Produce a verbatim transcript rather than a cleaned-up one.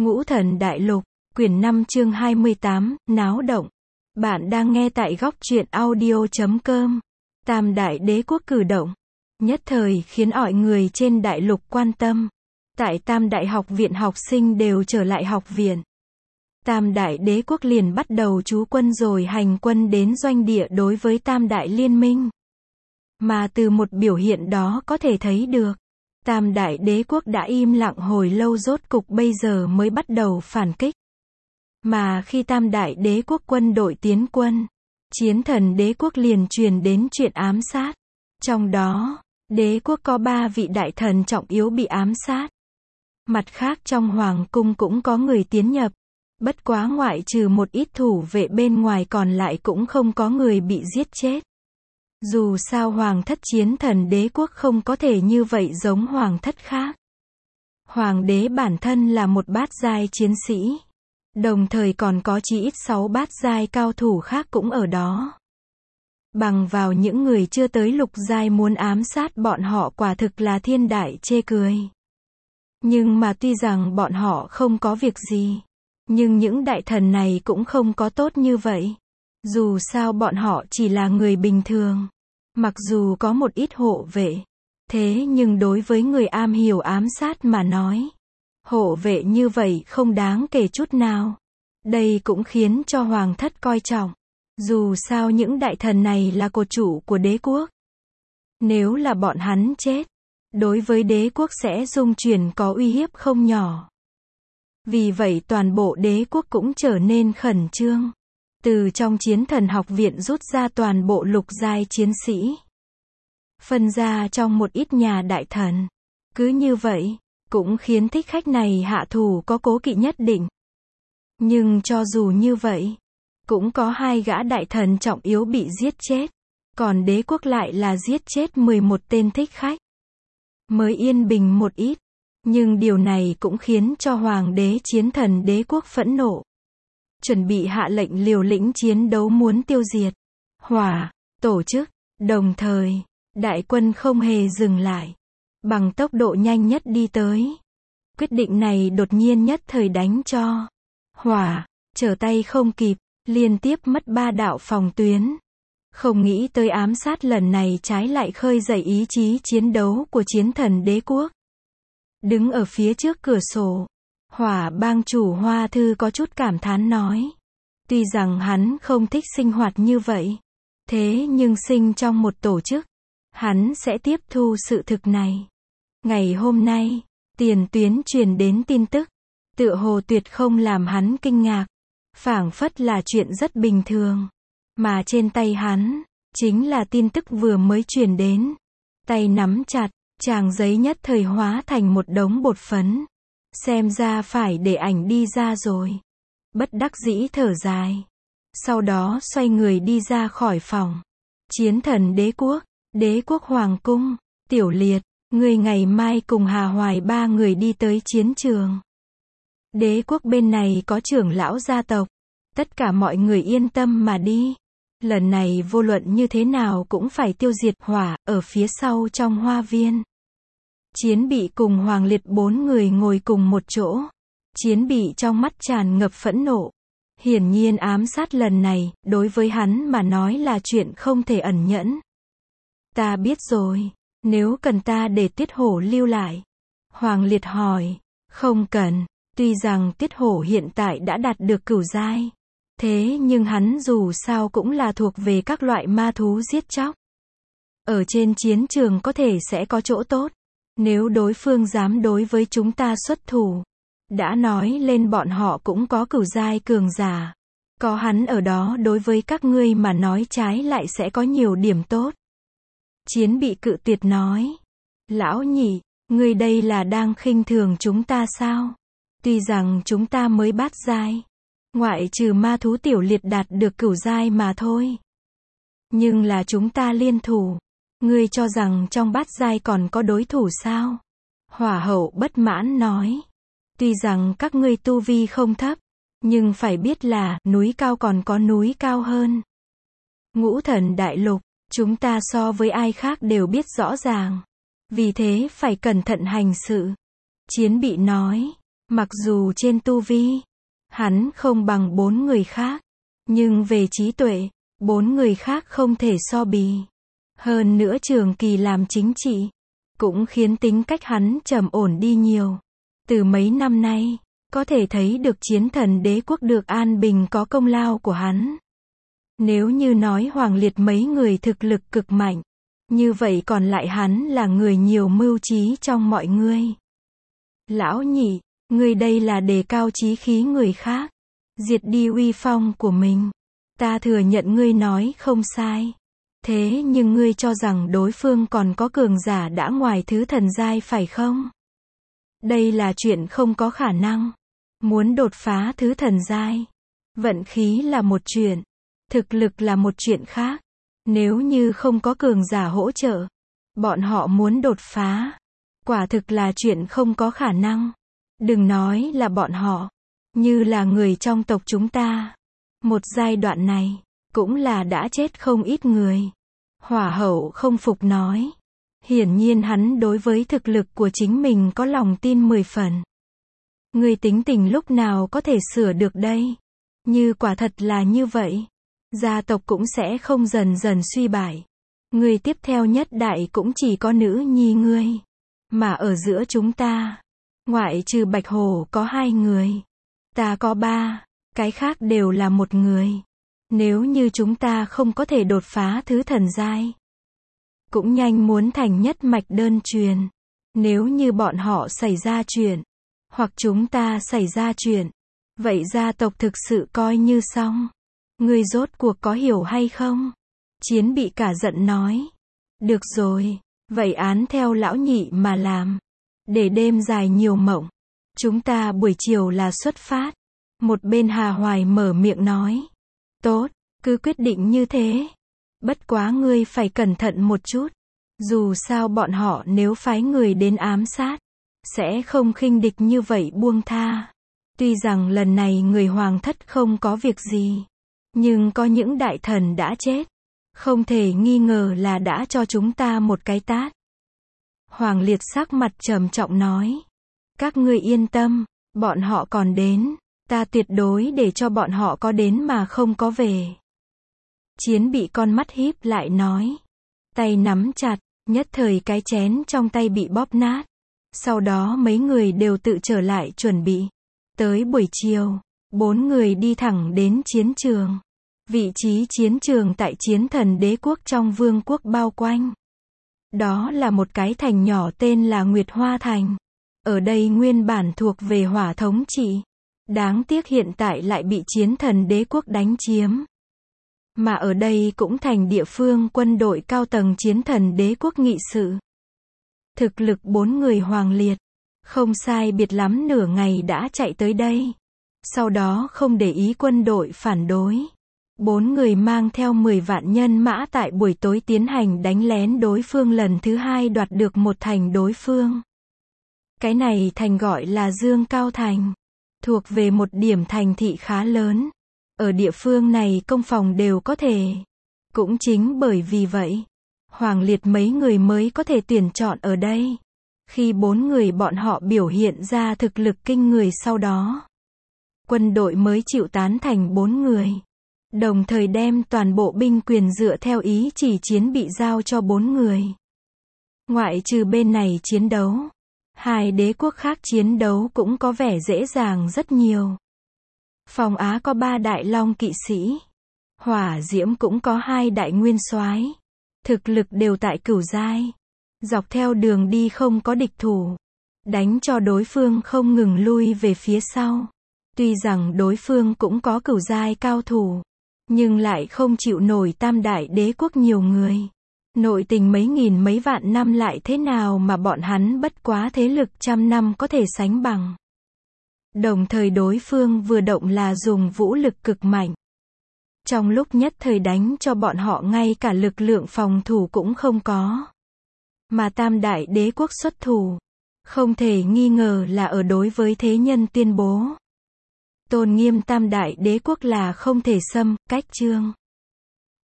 Ngũ Thần Đại Lục, quyển năm chương hai mươi tám, náo động. Bạn đang nghe tại góc truyện audio chấm com. Tam Đại Đế Quốc cử động, nhất thời khiến mọi người trên đại lục quan tâm. Tại Tam Đại học viện học sinh đều trở lại học viện. Tam Đại Đế Quốc liền bắt đầu trú quân rồi hành quân đến doanh địa đối với Tam Đại Liên minh. Mà từ một biểu hiện đó có thể thấy được, Tam Đại Đế Quốc đã im lặng hồi lâu rốt cục bây giờ mới bắt đầu phản kích. Mà khi Tam Đại Đế Quốc quân đội tiến quân, Chiến Thần Đế Quốc liền truyền đến chuyện ám sát. Trong đó, đế quốc có ba vị đại thần trọng yếu bị ám sát. Mặt khác trong hoàng cung cũng có người tiến nhập. Bất quá ngoại trừ một ít thủ vệ bên ngoài còn lại cũng không có người bị giết chết. Dù sao hoàng thất Chiến Thần Đế Quốc không có thể như vậy giống hoàng thất khác. Hoàng đế bản thân là một bát giai chiến sĩ. Đồng thời còn có chí ít sáu bát giai cao thủ khác cũng ở đó. Bằng vào những người chưa tới lục giai muốn ám sát bọn họ quả thực là thiên đại chê cười. Nhưng mà tuy rằng bọn họ không có việc gì, nhưng những đại thần này cũng không có tốt như vậy. Dù sao bọn họ chỉ là người bình thường. Mặc dù có một ít hộ vệ, thế nhưng đối với người am hiểu ám sát mà nói, hộ vệ như vậy không đáng kể chút nào. Đây cũng khiến cho hoàng thất coi trọng. Dù sao những đại thần này là cột trụ của đế quốc. Nếu là bọn hắn chết, đối với đế quốc sẽ dung chuyển có uy hiếp không nhỏ. Vì vậy toàn bộ đế quốc cũng trở nên khẩn trương. Từ trong Chiến Thần học viện rút ra toàn bộ lục giai chiến sĩ. Phân ra trong một ít nhà đại thần. Cứ như vậy, cũng khiến thích khách này hạ thủ có cố kỵ nhất định. Nhưng cho dù như vậy, cũng có hai gã đại thần trọng yếu bị giết chết. Còn đế quốc lại là giết chết mười một tên thích khách. Mới yên bình một ít. Nhưng điều này cũng khiến cho hoàng đế Chiến Thần Đế Quốc phẫn nộ. Chuẩn bị hạ lệnh liều lĩnh chiến đấu muốn tiêu diệt. Hỏa, tổ chức, đồng thời, đại quân không hề dừng lại. Bằng tốc độ nhanh nhất đi tới. Quyết định này đột nhiên nhất thời đánh cho Hỏa, trở tay không kịp, liên tiếp mất ba đạo phòng tuyến. Không nghĩ tới ám sát lần này trái lại khơi dậy ý chí chiến đấu của Chiến Thần Đế Quốc. Đứng ở phía trước cửa sổ, Hỏa bang chủ Hoa Thư có chút cảm thán nói. Tuy rằng hắn không thích sinh hoạt như vậy, thế nhưng sinh trong một tổ chức, hắn sẽ tiếp thu sự thực này. Ngày hôm nay, tiền tuyến truyền đến tin tức, tựa hồ tuyệt không làm hắn kinh ngạc, phảng phất là chuyện rất bình thường. Mà trên tay hắn, chính là tin tức vừa mới truyền đến. Tay nắm chặt, tràng giấy nhất thời hóa thành một đống bột phấn. Xem ra phải để ảnh đi ra rồi. Bất đắc dĩ thở dài. Sau đó xoay người đi ra khỏi phòng. Chiến Thần Đế Quốc, Đế Quốc Hoàng Cung, Tiểu Liệt, người ngày mai cùng Hà Hoài ba người đi tới chiến trường. Đế quốc bên này có trưởng lão gia tộc. Tất cả mọi người yên tâm mà đi. Lần này vô luận như thế nào cũng phải tiêu diệt Hỏa ở phía sau trong hoa viên. Chiến Bị cùng Hoàng Liệt bốn người ngồi cùng một chỗ. Chiến Bị trong mắt tràn ngập phẫn nộ. Hiển nhiên ám sát lần này, đối với hắn mà nói là chuyện không thể ẩn nhẫn. Ta biết rồi, nếu cần ta để Tiết Hổ lưu lại. Hoàng Liệt hỏi, không cần, tuy rằng Tiết Hổ hiện tại đã đạt được cửu giai. Thế nhưng hắn dù sao cũng là thuộc về các loại ma thú giết chóc. Ở trên chiến trường có thể sẽ có chỗ tốt. Nếu đối phương dám đối với chúng ta xuất thủ. Đã nói lên bọn họ cũng có cửu giai cường giả. Có hắn ở đó đối với các ngươi mà nói trái lại sẽ có nhiều điểm tốt. Chiến Bị cự tuyệt nói. Lão nhị, ngươi đây là đang khinh thường chúng ta sao? Tuy rằng chúng ta mới bát giai. Ngoại trừ ma thú Tiểu Liệt đạt được cửu giai mà thôi. Nhưng là chúng ta liên thủ. Ngươi cho rằng trong bát giai còn có đối thủ sao? Hỏa hậu bất mãn nói. Tuy rằng các ngươi tu vi không thấp, nhưng phải biết là núi cao còn có núi cao hơn. Ngũ Thần Đại Lục, chúng ta so với ai khác đều biết rõ ràng. Vì thế phải cẩn thận hành sự. Chiến Bị nói. Mặc dù trên tu vi, hắn không bằng bốn người khác, nhưng về trí tuệ, bốn người khác không thể so bì. Hơn nữa trường kỳ làm chính trị, cũng khiến tính cách hắn trầm ổn đi nhiều. Từ mấy năm nay, có thể thấy được chiến thần đế quốc được an bình có công lao của hắn. Nếu như nói Hoàng Liệt mấy người thực lực cực mạnh, như vậy còn lại hắn là người nhiều mưu trí trong mọi người. Lão Nhị, ngươi đây là đề cao chí khí người khác, diệt đi uy phong của mình. Ta thừa nhận ngươi nói không sai. Thế nhưng ngươi cho rằng đối phương còn có cường giả đã ngoài thứ thần giai phải không? Đây là chuyện không có khả năng. Muốn đột phá thứ thần giai, vận khí là một chuyện, thực lực là một chuyện khác. Nếu như không có cường giả hỗ trợ, bọn họ muốn đột phá, quả thực là chuyện không có khả năng. Đừng nói là bọn họ, như là người trong tộc chúng ta. Một giai đoạn này, cũng là đã chết không ít người. Hỏa hậu không phục nói. Hiển nhiên hắn đối với thực lực của chính mình có lòng tin mười phần. Người tính tình lúc nào có thể sửa được đây? Như quả thật là như vậy, gia tộc cũng sẽ không dần dần suy bại. Người tiếp theo nhất đại cũng chỉ có nữ nhi ngươi. Mà ở giữa chúng ta, ngoại trừ Bạch Hổ có hai người, ta có ba, cái khác đều là một người. Nếu như chúng ta không có thể đột phá thứ thần giai, cũng nhanh muốn thành nhất mạch đơn truyền. Nếu như bọn họ xảy ra chuyện, hoặc chúng ta xảy ra chuyện, vậy gia tộc thực sự coi như xong. Ngươi rốt cuộc có hiểu hay không? Chiến bị cả giận nói. Được rồi, vậy án theo lão nhị mà làm. Để đêm dài nhiều mộng. Chúng ta buổi chiều là xuất phát. Một bên Hà Hoài mở miệng nói. Tốt, cứ quyết định như thế. Bất quá ngươi phải cẩn thận một chút. Dù sao bọn họ nếu phái người đến ám sát, sẽ không khinh địch như vậy buông tha. Tuy rằng lần này người hoàng thất không có việc gì, nhưng có những đại thần đã chết. Không thể nghi ngờ là đã cho chúng ta một cái tát. Hoàng Liệt sắc mặt trầm trọng nói. Các ngươi yên tâm, bọn họ còn đến. Ta tuyệt đối để cho bọn họ có đến mà không có về. Chiến bị con mắt híp lại nói. Tay nắm chặt, nhất thời cái chén trong tay bị bóp nát. Sau đó mấy người đều tự trở lại chuẩn bị. Tới buổi chiều, bốn người đi thẳng đến chiến trường. Vị trí chiến trường tại chiến thần đế quốc trong vương quốc bao quanh. Đó là một cái thành nhỏ tên là Nguyệt Hoa Thành. Ở đây nguyên bản thuộc về Hỏa thống trị. Đáng tiếc hiện tại lại bị chiến thần đế quốc đánh chiếm. Mà ở đây cũng thành địa phương quân đội cao tầng chiến thần đế quốc nghị sự. Thực lực bốn người Hoàng Liệt, không sai biệt lắm nửa ngày đã chạy tới đây. Sau đó không để ý quân đội phản đối. Bốn người mang theo mười vạn nhân mã tại buổi tối tiến hành đánh lén đối phương lần thứ hai đoạt được một thành đối phương. Cái này thành gọi là Dương Cao Thành. Thuộc về một điểm thành thị khá lớn. Ở địa phương này công phòng đều có thể. Cũng chính bởi vì vậy, Hoàng Liệt mấy người mới có thể tuyển chọn ở đây. Khi bốn người bọn họ biểu hiện ra thực lực kinh người sau đó, quân đội mới chịu tán thành bốn người. Đồng thời đem toàn bộ binh quyền dựa theo ý chỉ chiến bị giao cho bốn người. Ngoại trừ bên này chiến đấu, hai đế quốc khác chiến đấu cũng có vẻ dễ dàng rất nhiều. Phòng Á có ba đại long kỵ sĩ. Hỏa Diễm cũng có hai đại nguyên soái. Thực lực đều tại cửu giai. Dọc theo đường đi không có địch thủ. Đánh cho đối phương không ngừng lui về phía sau. Tuy rằng đối phương cũng có cửu giai cao thủ, nhưng lại không chịu nổi tam đại đế quốc nhiều người. Nội tình mấy nghìn mấy vạn năm lại thế nào mà bọn hắn bất quá thế lực trăm năm có thể sánh bằng. Đồng thời đối phương vừa động là dùng vũ lực cực mạnh. Trong lúc nhất thời đánh cho bọn họ ngay cả lực lượng phòng thủ cũng không có. Mà tam đại đế quốc xuất thủ, không thể nghi ngờ là ở đối với thế nhân tuyên bố. Tôn nghiêm tam đại đế quốc là không thể xâm, cách chương.